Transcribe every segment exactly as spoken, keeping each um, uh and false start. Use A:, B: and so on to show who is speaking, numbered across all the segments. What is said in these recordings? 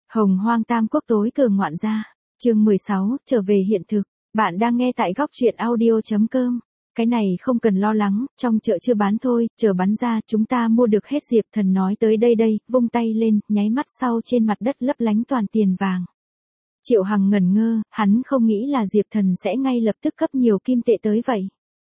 A: Hồng Hoang Tam Quốc tối cường ngoạn gia, chương mười sáu, trở về hiện thực. Bạn đang nghe tại góc truyện audio.com. Cái này không cần lo lắng, trong chợ chưa bán thôi, chờ bán ra, chúng ta mua được hết. Diệp Thần nói tới đây đây, vung tay lên, nháy mắt sau trên mặt đất lấp lánh toàn tiền vàng. Triệu Hằng ngẩn ngơ, hắn không nghĩ là Diệp Thần sẽ ngay lập tức cấp nhiều kim tệ tới vậy.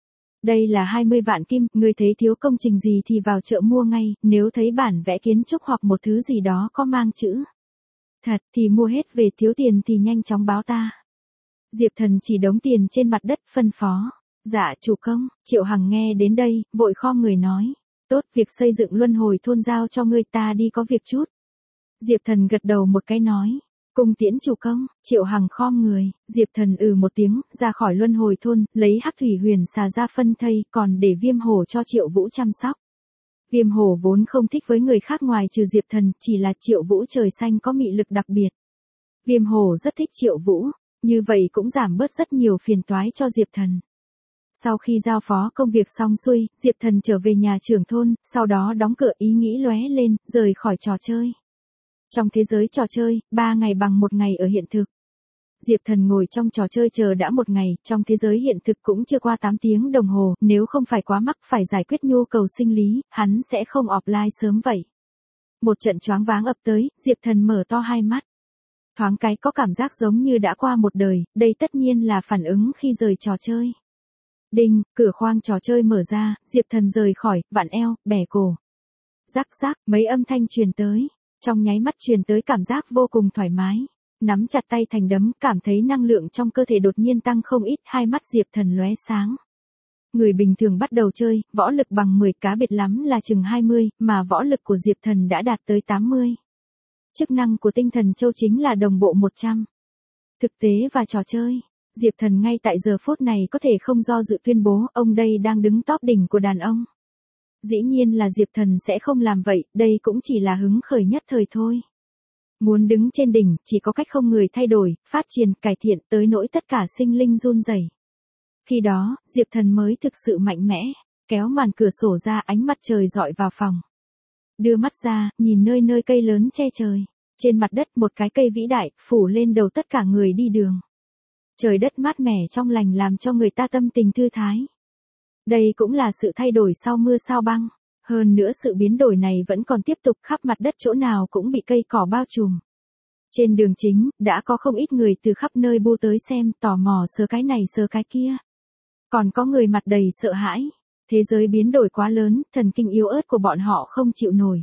A: Đây là hai mươi vạn kim, người thấy thiếu công trình gì thì vào chợ mua ngay, nếu thấy bản vẽ kiến trúc hoặc một thứ gì đó có mang chữ thật thì mua hết, về thiếu tiền thì nhanh chóng báo ta. Diệp Thần chỉ đống tiền trên mặt đất phân phó. Dạ chủ công. Triệu Hằng nghe đến đây, vội khom người nói. Tốt, việc xây dựng luân hồi thôn giao cho ngươi, ta đi có việc chút. Diệp Thần gật đầu một cái nói. Cung tiễn chủ công. Triệu Hằng khom người, Diệp Thần ừ một tiếng, ra khỏi luân hồi thôn, lấy hắc thủy huyền xà ra phân thây, còn để Viêm Hổ cho Triệu Vũ chăm sóc. Viêm Hổ vốn không thích với người khác ngoài trừ Diệp Thần, chỉ là Triệu Vũ trời xanh có mị lực đặc biệt. Viêm Hổ rất thích Triệu Vũ, như vậy cũng giảm bớt rất nhiều phiền toái cho Diệp Thần. Sau khi giao phó công việc xong xuôi, Diệp Thần trở về nhà trưởng thôn, sau đó đóng cửa, ý nghĩ lóe lên, rời khỏi trò chơi. Trong thế giới trò chơi, ba ngày bằng một ngày ở hiện thực. Diệp Thần ngồi trong trò chơi chờ đã một ngày, trong thế giới hiện thực cũng chưa qua tám tiếng đồng hồ, nếu không phải quá mắc phải giải quyết nhu cầu sinh lý, hắn sẽ không offline sớm vậy. Một trận choáng váng ập tới, Diệp Thần mở to hai mắt. Thoáng cái có cảm giác giống như đã qua một đời, đây tất nhiên là phản ứng khi rời trò chơi. Đinh, cửa khoang trò chơi mở ra, Diệp Thần rời khỏi, vặn eo, bẻ cổ. Rắc rắc, mấy âm thanh truyền tới, trong nháy mắt truyền tới cảm giác vô cùng thoải mái. Nắm chặt tay thành đấm, cảm thấy năng lượng trong cơ thể đột nhiên tăng không ít, hai mắt Diệp Thần lóe sáng. Người bình thường bắt đầu chơi, võ lực bằng mười, cá biệt lắm là chừng hai mươi, mà võ lực của Diệp Thần đã đạt tới tám mươi. Chức năng của tinh thần châu chính là đồng bộ một trăm. Thực tế và trò chơi, Diệp Thần ngay tại giờ phút này có thể không do dự tuyên bố, ông đây đang đứng top đỉnh của đàn ông. Dĩ nhiên là Diệp Thần sẽ không làm vậy, đây cũng chỉ là hứng khởi nhất thời thôi. Muốn đứng trên đỉnh, chỉ có cách không người thay đổi, phát triển, cải thiện tới nỗi tất cả sinh linh run rẩy. Khi đó, Diệp Thần mới thực sự mạnh mẽ, kéo màn cửa sổ ra, ánh mặt trời rọi vào phòng. Đưa mắt ra, nhìn nơi nơi cây lớn che trời. Trên mặt đất một cái cây vĩ đại, phủ lên đầu tất cả người đi đường. Trời đất mát mẻ trong lành làm cho người ta tâm tình thư thái. Đây cũng là sự thay đổi sau mưa sao băng. Hơn nữa sự biến đổi này vẫn còn tiếp tục, khắp mặt đất chỗ nào cũng bị cây cỏ bao trùm. Trên đường chính, đã có không ít người từ khắp nơi bu tới xem, tò mò sờ cái này sờ cái kia. Còn có người mặt đầy sợ hãi. Thế giới biến đổi quá lớn, thần kinh yếu ớt của bọn họ không chịu nổi.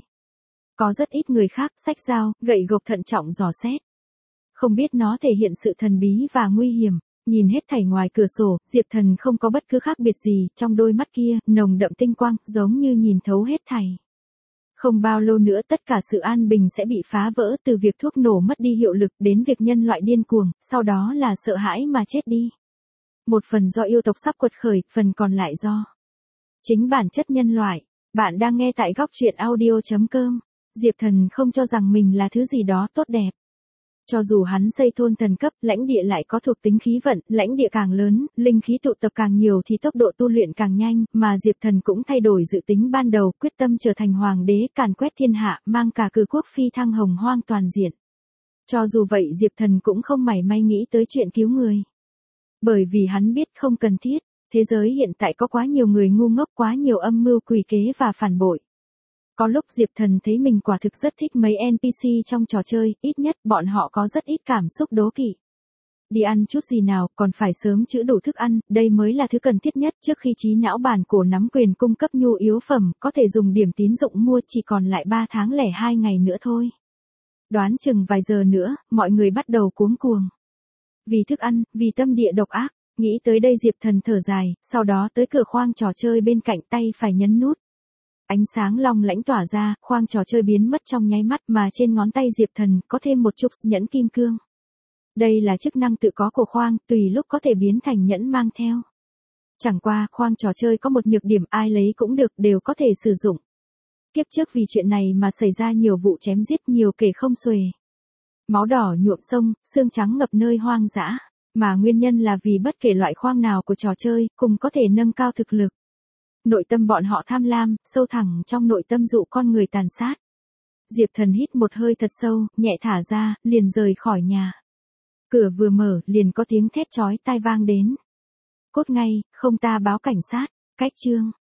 A: Có rất ít người khác, xách dao, gậy gộc thận trọng dò xét. Không biết nó thể hiện sự thần bí và nguy hiểm. Nhìn hết thảy ngoài cửa sổ, Diệp Thần không có bất cứ khác biệt gì, trong đôi mắt kia, nồng đậm tinh quang, giống như nhìn thấu hết thảy. Không bao lâu nữa tất cả sự an bình sẽ bị phá vỡ, từ việc thuốc nổ mất đi hiệu lực đến việc nhân loại điên cuồng, sau đó là sợ hãi mà chết đi. Một phần do yêu tộc sắp quật khởi, phần còn lại do chính bản chất nhân loại. Bạn đang nghe tại góc truyện audio.com. Diệp Thần không cho rằng mình là thứ gì đó tốt đẹp. Cho dù hắn xây thôn thần cấp, lãnh địa lại có thuộc tính khí vận, lãnh địa càng lớn, linh khí tụ tập càng nhiều thì tốc độ tu luyện càng nhanh, mà Diệp Thần cũng thay đổi dự tính ban đầu, quyết tâm trở thành hoàng đế, càn quét thiên hạ, mang cả cử quốc phi thăng hồng hoang toàn diện. Cho dù vậy Diệp Thần cũng không mảy may nghĩ tới chuyện cứu người. Bởi vì hắn biết không cần thiết, thế giới hiện tại có quá nhiều người ngu ngốc, quá nhiều âm mưu quỷ kế và phản bội. Có lúc Diệp Thần thấy mình quả thực rất thích mấy en pê xê trong trò chơi, ít nhất bọn họ có rất ít cảm xúc đố kỵ. Đi ăn chút gì nào, còn phải sớm trữ đủ thức ăn, đây mới là thứ cần thiết nhất trước khi trí não bản cổ nắm quyền cung cấp nhu yếu phẩm, có thể dùng điểm tín dụng mua, chỉ còn lại ba tháng lẻ hai ngày nữa thôi. Đoán chừng vài giờ nữa, mọi người bắt đầu cuống cuồng. Vì thức ăn, vì tâm địa độc ác, nghĩ tới đây Diệp Thần thở dài, sau đó tới cửa khoang trò chơi bên cạnh, tay phải nhấn nút. Ánh sáng long lãnh tỏa ra, khoang trò chơi biến mất trong nháy mắt, mà trên ngón tay Diệp Thần có thêm một chút nhẫn kim cương. Đây là chức năng tự có của khoang, tùy lúc có thể biến thành nhẫn mang theo. Chẳng qua, khoang trò chơi có một nhược điểm, ai lấy cũng được, đều có thể sử dụng. Kiếp trước vì chuyện này mà xảy ra nhiều vụ chém giết, nhiều kẻ không xuể. Máu đỏ nhuộm sông, xương trắng ngập nơi hoang dã. Mà nguyên nhân là vì bất kể loại khoang nào của trò chơi, cùng có thể nâng cao thực lực. Nội tâm bọn họ tham lam, sâu thẳm trong nội tâm dụ con người tàn sát. Diệp Thần hít một hơi thật sâu, nhẹ thả ra, liền rời khỏi nhà. Cửa vừa mở, liền có tiếng thét chói tai vang đến. Cốt ngay, không ta báo cảnh sát. Cách chương